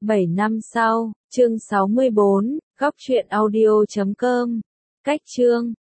7 năm sau, chương 64, góc truyện audio.com. Cách chương